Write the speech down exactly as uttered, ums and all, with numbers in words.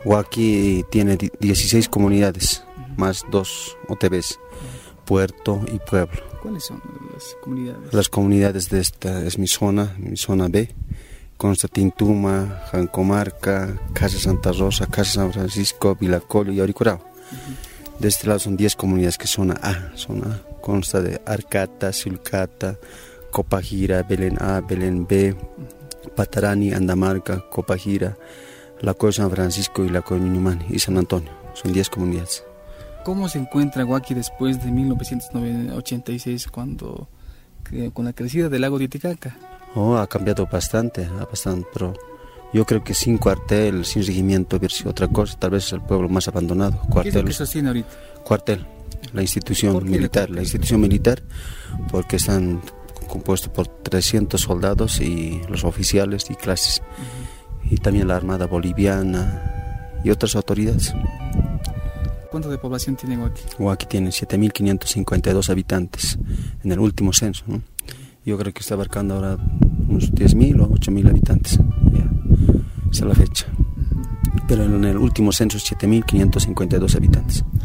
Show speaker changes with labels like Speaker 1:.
Speaker 1: Huaki tiene dieciséis comunidades, más dos O T Bs, puerto y pueblo.
Speaker 2: ¿Cuáles son las comunidades?
Speaker 1: Las comunidades de esta es mi zona, mi zona B, consta Tintuma, Jancomarca, Casa Santa Rosa, Casa San Francisco, Vilacolo y Auricurao. Uh-huh. De este lado son diez comunidades, que zona A, zona A consta de Arcata, Sulcata, Copajira, Belén A, Belén B, uh-huh. Patarani, Andamarca, Copajira, La Coya San Francisco y La Coya Ñuñumani y San Antonio. Son diez comunidades.
Speaker 2: ¿Cómo se encuentra Huaki después de mil novecientos ochenta y seis, cuando que, con la crecida del lago Titicaca?
Speaker 1: Oh, ha cambiado bastante, bastante, pero yo creo que sin cuartel, sin regimiento, hubiera sido otra cosa. Tal vez es el pueblo más abandonado. Cuartel,
Speaker 2: ¿qué es lo que sostiene ahorita?
Speaker 1: Cuartel, la institución militar, la institución militar, porque están compuestos por trescientos soldados y los oficiales y clases, uh-huh. y también la Armada Boliviana y otras autoridades.
Speaker 2: ¿Cuánto de población tiene Huaki?
Speaker 1: Huaki tiene siete mil quinientos cincuenta y dos habitantes en el último censo, ¿no? Yo creo que está abarcando ahora unos diez mil o ocho mil habitantes. Ya, esa es la fecha. Pero en el último censo, siete mil quinientos cincuenta y dos habitantes.